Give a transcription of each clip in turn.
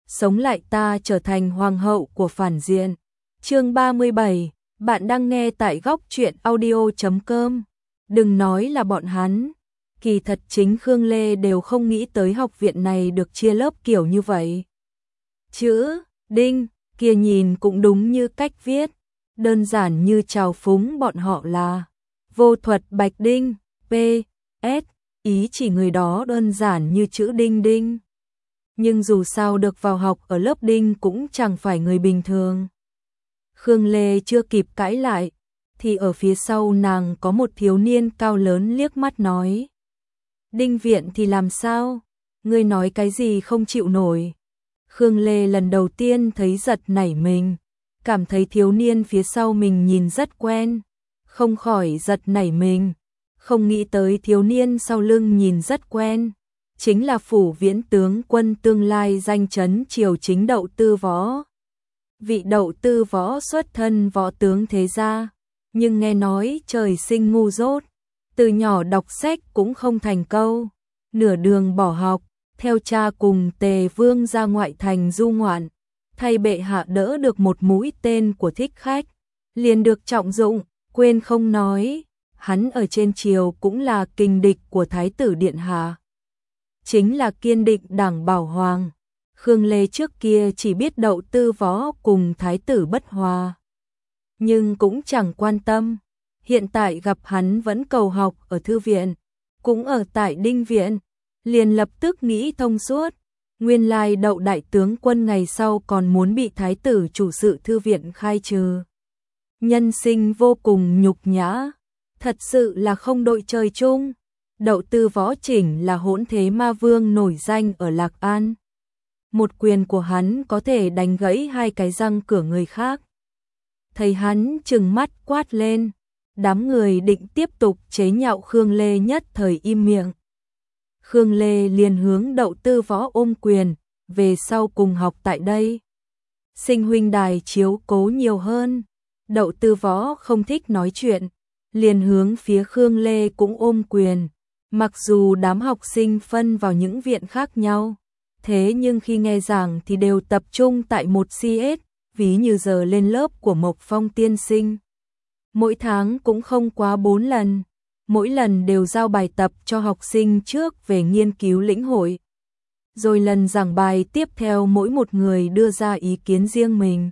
sống lại ta trở thành hoàng hậu của phản diện. Chương 37, bạn đang nghe tại góc truyện audio.com. Đừng nói là bọn hắn, kỳ thật chính Khương Lê đều không nghĩ tới học viện này được chia lớp kiểu như vậy. Chữ Đinh kia nhìn cũng đúng như cách viết, đơn giản như chào phúng bọn họ là vô thuật Bạch Đinh, P.S. ý chỉ người đó đơn giản như chữ Đinh Đinh. Nhưng dù sao được vào học ở lớp Đinh cũng chẳng phải người bình thường. Khương Lê chưa kịp cãi lại, thì ở phía sau nàng có một thiếu niên cao lớn liếc mắt nói. Đinh viện thì làm sao? Ngươi nói cái gì không chịu nổi? Khương Lê lần đầu tiên thấy giật nảy mình, cảm thấy thiếu niên phía sau mình nhìn rất quen, không khỏi giật nảy mình, không nghĩ tới thiếu niên sau lưng nhìn rất quen, chính là Phủ Viễn tướng quân tương lai danh chấn triều chính Đậu Tư Võ. Vị Đậu Tư Võ xuất thân võ tướng thế gia, nhưng nghe nói trời sinh ngu dốt, từ nhỏ đọc sách cũng không thành câu, nửa đường bỏ học, theo cha cùng Tề Vương ra ngoại thành du ngoạn, thay bệ hạ đỡ được một mũi tên của thích khách, liền được trọng dụng, quên không nói, hắn ở trên triều cũng là kình địch của Thái tử Điện Hạ. Chính là kiên định đảng Bảo Hoàng. Khương Lê trước kia chỉ biết Đậu Tư Võ cùng Thái tử bất hòa, nhưng cũng chẳng quan tâm. Hiện tại gặp hắn vẫn cầu học ở thư viện, cũng ở tại Đinh viện, liền lập tức nghĩ thông suốt. Nguyên lai Đậu đại tướng quân ngày sau còn muốn bị Thái tử chủ sự thư viện khai trừ. Nhân sinh vô cùng nhục nhã, thật sự là không đội trời chung. Đậu Tư Võ chỉnh là hỗn thế ma vương nổi danh ở Lạc An. Một quyền của hắn có thể đánh gãy hai cái răng cửa người khác. Thấy hắn trừng mắt quát lên, đám người định tiếp tục chế nhạo Khương Lê nhất thời im miệng. Khương Lê liền hướng Đậu Tư Võ ôm quyền, về sau cùng học tại đây. Sinh huynh đài chiếu cố nhiều hơn. Đậu Tư Võ không thích nói chuyện, liền hướng phía Khương Lê cũng ôm quyền. Mặc dù đám học sinh phân vào những viện khác nhau, thế nhưng khi nghe giảng thì đều tập trung tại một CS, ví như giờ lên lớp của Mộc Phong tiên sinh. Mỗi tháng cũng không quá 4 lần, mỗi lần đều giao bài tập cho học sinh trước về nghiên cứu lĩnh hội. Rồi lần giảng bài tiếp theo mỗi một người đưa ra ý kiến riêng mình.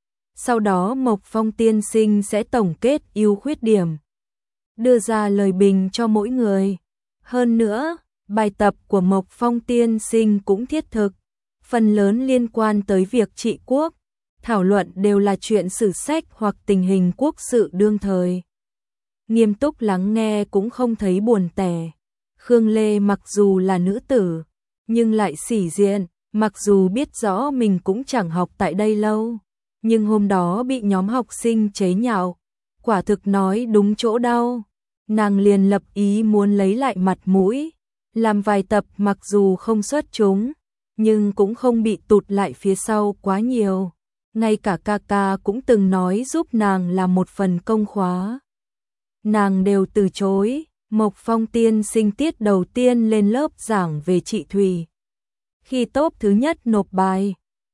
Sau đó Mộc Phong tiên sinh sẽ tổng kết ưu khuyết điểm, đưa ra lời bình cho mỗi người. Hơn nữa, bài tập của Mộc Phong tiên sinh cũng thiết thực, phần lớn liên quan tới việc trị quốc, thảo luận đều là chuyện sử sách hoặc tình hình quốc sự đương thời. Nghiêm túc lắng nghe cũng không thấy buồn tẻ. Khương Lê mặc dù là nữ tử, nhưng lại sĩ diện, mặc dù biết rõ mình cũng chẳng học tại đây lâu, nhưng hôm đó bị nhóm học sinh chế nhạo, quả thực nói đúng chỗ đau. Nàng liền lập ý muốn lấy lại mặt mũi, làm vài tập mặc dù không xuất chúng, nhưng cũng không bị tụt lại phía sau quá nhiều. Ngay cả ca ca cũng từng nói giúp nàng làm một phần công khóa, nàng đều từ chối. Mộc Phong tiên sinh tiết đầu tiên lên lớp giảng về trị thủy. Khi top thứ nhất nộp bài,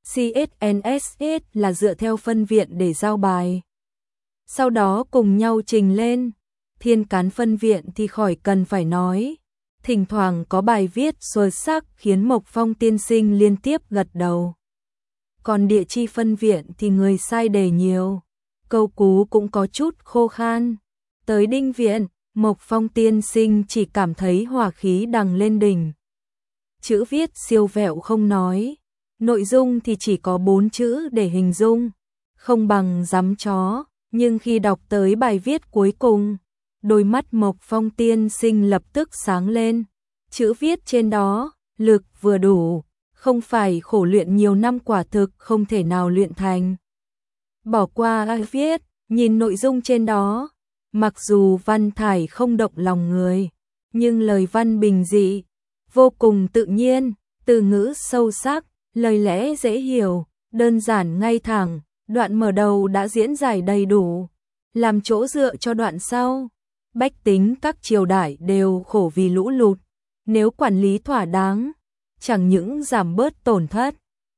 CSNSS là dựa theo phân viện để giao bài. Sau đó cùng nhau trình lên. Thiên cán phân viện thì khỏi cần phải nói, thỉnh thoảng có bài viết xuất sắc khiến Mộc Phong tiên sinh liên tiếp gật đầu. Còn địa chi phân viện thì người sai đề nhiều, câu cú cũng có chút khô khan. Tới Đinh viện, Mộc Phong tiên sinh chỉ cảm thấy hỏa khí đằng lên đỉnh. Chữ viết siêu vẹo không nói, nội dung thì chỉ có 4 chữ để hình dung, không bằng giấm chó, nhưng khi đọc tới bài viết cuối cùng, đôi mắt Mộc Phong tiên sinh lập tức sáng lên. Chữ viết trên đó, lực vừa đủ, không phải khổ luyện nhiều năm quả thực không thể nào luyện thành. Bỏ qua viết, nhìn nội dung trên đó, mặc dù văn thải không động lòng người, nhưng lời văn bình dị, vô cùng tự nhiên, từ ngữ sâu sắc, lời lẽ dễ hiểu, đơn giản ngay thẳng, đoạn mở đầu đã diễn giải đầy đủ, làm chỗ dựa cho đoạn sau. Bách tính các triều đại đều khổ vì lũ lụt, nếu quản lý thỏa đáng, chẳng những giảm bớt tổn thất,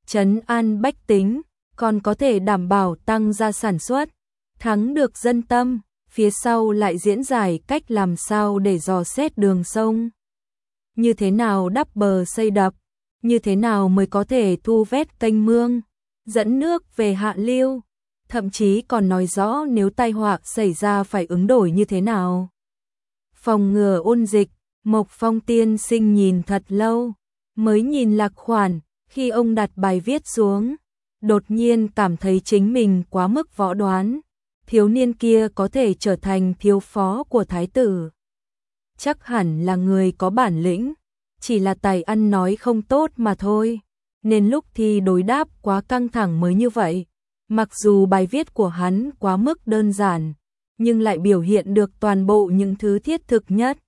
trấn an bách tính, còn có thể đảm bảo tăng gia sản xuất, thắng được dân tâm, phía sau lại diễn giải cách làm sao để dò xét đường sông. Như thế nào đắp bờ xây đập, như thế nào mới có thể thu vét kênh mương, dẫn nước về hạ lưu, thậm chí còn nói rõ nếu tai họa xảy ra phải ứng đổi như thế nào. Phòng ngừa ôn dịch, Mộc Phong tiên sinh nhìn thật lâu, mới nhìn lạc khoản, khi ông đặt bài viết xuống, đột nhiên cảm thấy chính mình quá mức võ đoán, thiếu niên kia có thể trở thành thiếu phó của thái tử. Chắc hẳn là người có bản lĩnh, chỉ là tài ăn nói không tốt mà thôi, nên lúc thi đối đáp quá căng thẳng mới như vậy. Mặc dù bài viết của hắn quá mức đơn giản, nhưng lại biểu hiện được toàn bộ những thứ thiết thực nhất.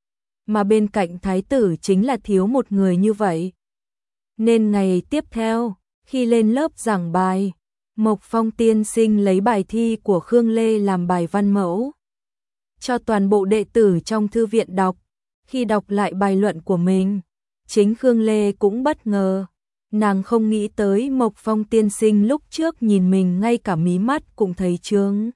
Mà bên cạnh thái tử chính là thiếu một người như vậy. Nên ngày tiếp theo, khi lên lớp giảng bài, Mộc Phong tiên sinh lấy bài thi của Khương Lê làm bài văn mẫu, cho toàn bộ đệ tử trong thư viện đọc. Khi đọc lại bài luận của mình, chính Khương Lê cũng bất ngờ. Nàng không nghĩ tới Mộc Phong tiên sinh lúc trước nhìn mình ngay cả mí mắt cũng thấy chướng,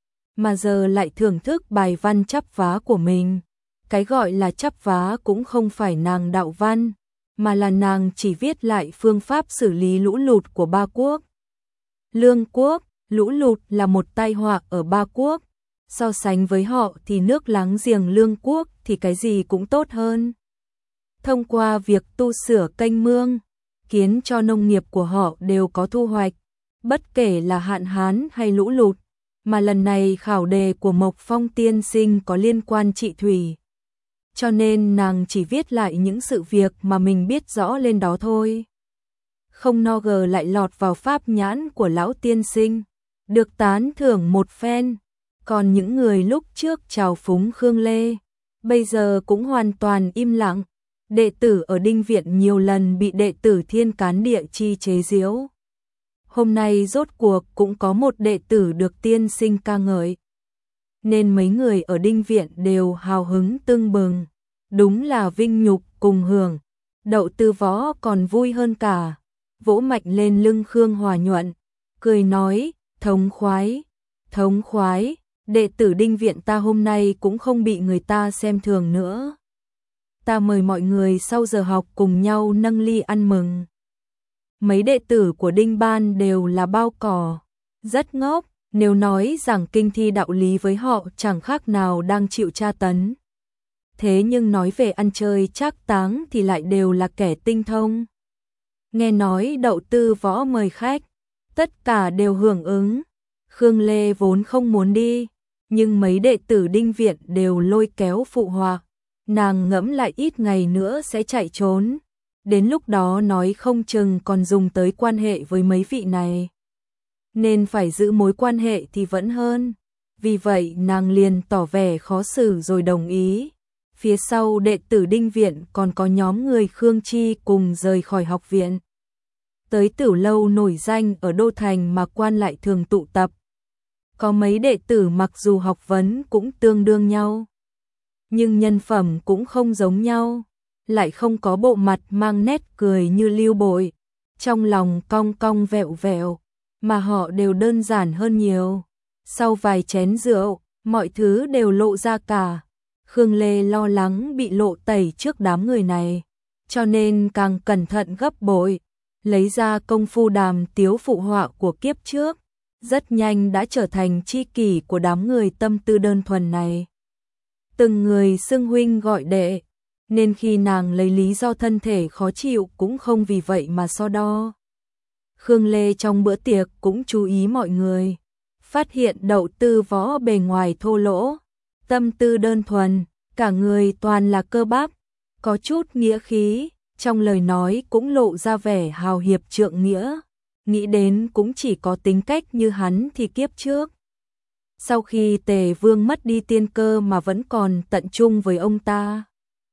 mà giờ lại thưởng thức bài văn chắp vá của mình. Cái gọi là chắp vá cũng không phải nàng đạo văn, mà là nàng chỉ viết lại phương pháp xử lý lũ lụt của ba quốc. Lương quốc, lũ lụt là một tai họa ở ba quốc, so sánh với họ thì nước láng giềng Lương quốc thì cái gì cũng tốt hơn. Thông qua việc tu sửa kênh mương, khiến cho nông nghiệp của họ đều có thu hoạch, bất kể là hạn hán hay lũ lụt, mà lần này khảo đề của Mộc Phong tiên sinh có liên quan trị thủy. Cho nên nàng chỉ viết lại những sự việc mà mình biết rõ lên đó thôi. Không ngờ lại lọt vào pháp nhãn của lão tiên sinh, được tán thưởng một phen. Còn những người lúc trước trào phúng Khương Lê, bây giờ cũng hoàn toàn im lặng. Đệ tử ở Đinh Viện nhiều lần bị đệ tử Thiên Cán Địa Chi chế giễu. Hôm nay rốt cuộc cũng có một đệ tử được tiên sinh ca ngợi. Nên mấy người ở Đinh Viện đều hào hứng tưng bừng. Đúng là vinh nhục cùng hưởng. Đậu Tư Võ còn vui hơn cả. Vỗ mạnh lên lưng Khương Hòa Nhuận, cười nói, thống khoái, đệ tử Đinh Viện ta hôm nay cũng không bị người ta xem thường nữa. Ta mời mọi người sau giờ học cùng nhau nâng ly ăn mừng. Mấy đệ tử của Đinh Ban đều là bao cỏ, rất ngốc, nếu nói rằng kinh thi đạo lý với họ chẳng khác nào đang chịu tra tấn. Thế nhưng nói về ăn chơi trác táng thì lại đều là kẻ tinh thông. Nghe nói Đậu Tư Võ mời khách, tất cả đều hưởng ứng. Khương Lê vốn không muốn đi, nhưng mấy đệ tử Đinh Viện đều lôi kéo phụ họa. Nàng ngẫm lại ít ngày nữa sẽ chạy trốn. Đến lúc đó nói không chừng còn dùng tới quan hệ với mấy vị này. Nên phải giữ mối quan hệ thì vẫn hơn. Vì vậy nàng liền tỏ vẻ khó xử rồi đồng ý. Phía sau đệ tử Đinh Viện còn có nhóm người Khương Chi cùng rời khỏi học viện. Tới Tửu Lâu nổi danh ở Đô Thành mà quan lại thường tụ tập. Có mấy đệ tử mặc dù học vấn cũng tương đương nhau, nhưng nhân phẩm cũng không giống nhau, lại không có bộ mặt mang nét cười như Lưu Bội, trong lòng cong cong vẹo vẹo, mà họ đều đơn giản hơn nhiều. Sau vài chén rượu, mọi thứ đều lộ ra cả. Khương Lê lo lắng bị lộ tẩy trước đám người này, cho nên càng cẩn thận gấp bội, lấy ra công phu Đàm Tiếu phụ họa của kiếp trước, rất nhanh đã trở thành tri kỷ của đám người tâm tư đơn thuần này. Từng người xưng huynh gọi đệ, nên khi nàng lấy lý do thân thể khó chịu cũng không vì vậy mà so đo. Khương Lê trong bữa tiệc cũng chú ý mọi người, phát hiện Đậu Tư Võ bề ngoài thô lỗ, tâm tư đơn thuần, cả người toàn là cơ bắp, có chút nghĩa khí, trong lời nói cũng lộ ra vẻ hào hiệp trượng nghĩa, nghĩ đến cũng chỉ có tính cách như hắn thì kiếp trước. Sau khi Tề Vương mất đi tiên cơ mà vẫn còn tận trung với ông ta,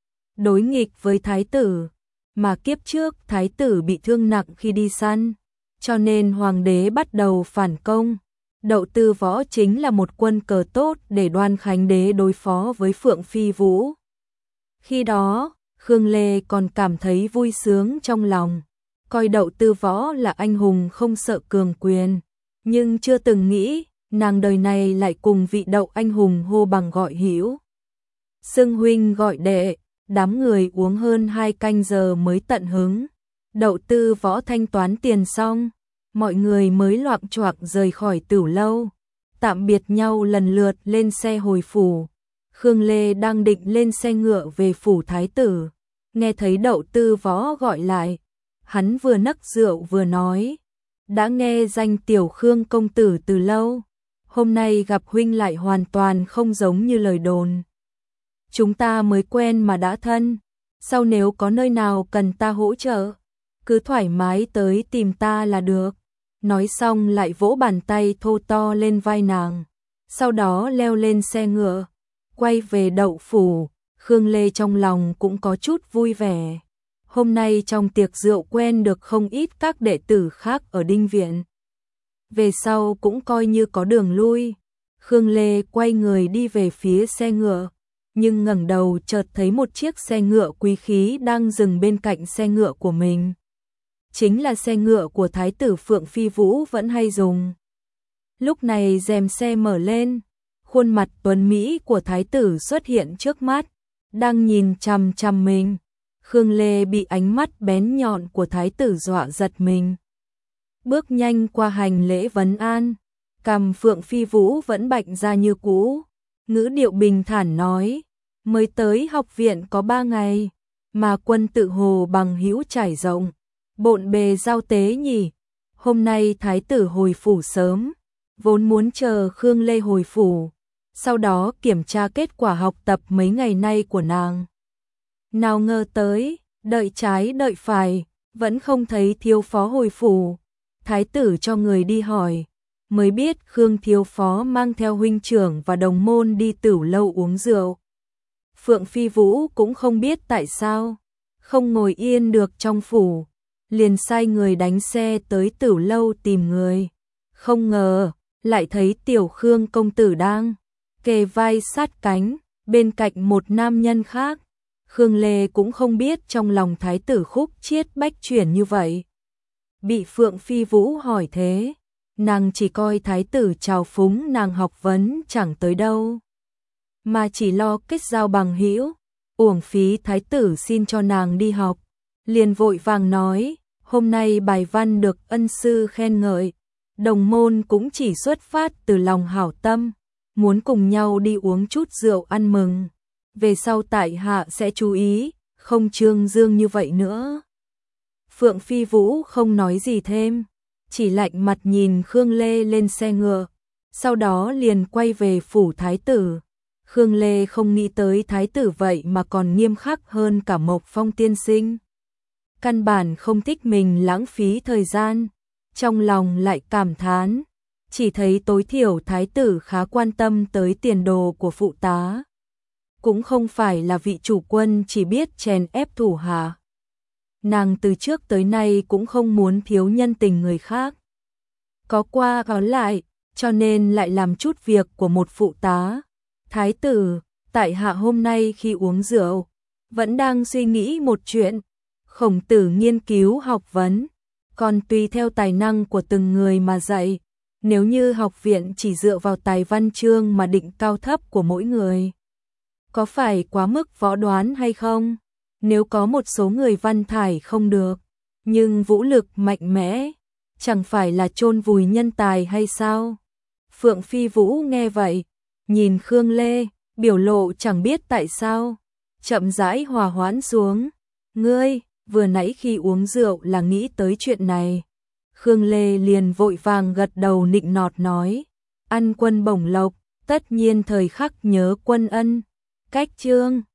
đối nghịch với thái tử, mà kiếp trước thái tử bị thương nặng khi đi săn, cho nên hoàng đế bắt đầu phản công. Đậu Tư Võ chính là một quân cờ tốt để Đoan Khánh đế đối phó với Phượng Phi Vũ. Khi đó, Khương Lê còn cảm thấy vui sướng trong lòng, coi Đậu Tư Võ là anh hùng không sợ cường quyền, nhưng chưa từng nghĩ nàng đời này lại cùng vị Đậu anh hùng hô bằng gọi hữu. Xưng huynh gọi đệ, đám người uống hơn 2 canh giờ mới tận hứng. Đậu Tư Võ thanh toán tiền xong, mọi người mới loạng choạng rời khỏi Tửu lâu, tạm biệt nhau lần lượt lên xe hồi phủ. Khương Lê đang định lên xe ngựa về phủ thái tử, nghe thấy Đậu Tư Võ gọi lại, hắn vừa nấc rượu vừa nói: đã nghe danh tiểu Khương công tử từ lâu, hôm nay gặp huynh lại hoàn toàn không giống như lời đồn. Chúng ta mới quen mà đã thân, sau nếu có nơi nào cần ta hỗ trợ, cứ thoải mái tới tìm ta là được. Nói xong lại vỗ bàn tay thô to lên vai nàng, sau đó leo lên xe ngựa, quay về Đậu phủ. Khương Lê trong lòng cũng có chút vui vẻ. Hôm nay trong tiệc rượu quen được không ít các đệ tử khác ở Đinh viện. Về sau cũng coi như có đường lui. Khương Lê quay người đi về phía xe ngựa, nhưng ngẩng đầu chợt thấy một chiếc xe ngựa quý khí đang dừng bên cạnh xe ngựa của mình. Chính là xe ngựa của Thái tử Phượng Phi Vũ vẫn hay dùng. Lúc này rèm xe mở lên, khuôn mặt tuấn Mỹ của Thái tử xuất hiện trước mắt, đang nhìn chằm chằm mình. Khương Lê bị ánh mắt bén nhọn của Thái tử dọa giật mình. Bước nhanh qua hành lễ vấn an, cằm Phượng Phi Vũ vẫn bạnh ra như cũ, ngữ điệu bình thản nói: mới tới học viện có 3 ngày, mà quân tự hồ bằng hữu trải rộng, bộn bề giao tế nhỉ. Hôm nay thái tử hồi phủ sớm, vốn muốn chờ Khương Lê hồi phủ, sau đó kiểm tra kết quả học tập mấy ngày nay của nàng. Nào ngờ tới, đợi trái đợi phải, vẫn không thấy thiếu phó hồi phủ. Thái tử cho người đi hỏi, mới biết Khương thiếu phó mang theo huynh trưởng và đồng môn đi Tửu lâu uống rượu. Phượng Phi Vũ cũng không biết tại sao, không ngồi yên được trong phủ, liền sai người đánh xe tới Tửu lâu tìm người. Không ngờ, lại thấy tiểu Khương công tử đang kề vai sát cánh, bên cạnh một nam nhân khác. Khương Lê cũng không biết trong lòng thái tử khúc chiết bách chuyển như vậy. Bị Phượng Phi Vũ hỏi thế, nàng chỉ coi thái tử trào phúng nàng học vấn chẳng tới đâu, mà chỉ lo kết giao bằng hữu, uổng phí thái tử xin cho nàng đi học. Liền vội vàng nói, hôm nay bài văn được ân sư khen ngợi, đồng môn cũng chỉ xuất phát từ lòng hảo tâm, muốn cùng nhau đi uống chút rượu ăn mừng. Về sau tại hạ sẽ chú ý, không trương dương như vậy nữa. Phượng Phi Vũ không nói gì thêm, chỉ lạnh mặt nhìn Khương Lê lên xe ngựa, sau đó liền quay về phủ thái tử. Khương Lê không nghĩ tới thái tử vậy mà còn nghiêm khắc hơn cả Mộc Phong tiên sinh. Căn bản không thích mình lãng phí thời gian, trong lòng lại cảm thán, chỉ thấy tối thiểu thái tử khá quan tâm tới tiền đồ của phụ tá. Cũng không phải là vị chủ quân chỉ biết chèn ép thủ hạ. Nàng từ trước tới nay cũng không muốn thiếu nhân tình người khác. Có qua có lại, cho nên lại làm chút việc của một phụ tá. Thái tử, tại hạ hôm nay khi uống rượu, vẫn đang suy nghĩ một chuyện. Khổng tử nghiên cứu học vấn, còn tùy theo tài năng của từng người mà dạy. Nếu như học viện chỉ dựa vào tài văn chương mà định cao thấp của mỗi người, có phải quá mức võ đoán hay không? Nếu có một số người văn thải không được, nhưng vũ lực mạnh mẽ, chẳng phải là chôn vùi nhân tài hay sao? Phượng Phi Vũ nghe vậy, nhìn Khương Lê, biểu lộ chẳng biết tại sao, chậm rãi hòa hoãn xuống. Ngươi, vừa nãy khi uống rượu là nghĩ tới chuyện này. Khương Lê liền vội vàng gật đầu nịnh nọt nói, ăn quân bổng lộc, tất nhiên thời khắc nhớ quân ân. Cách chương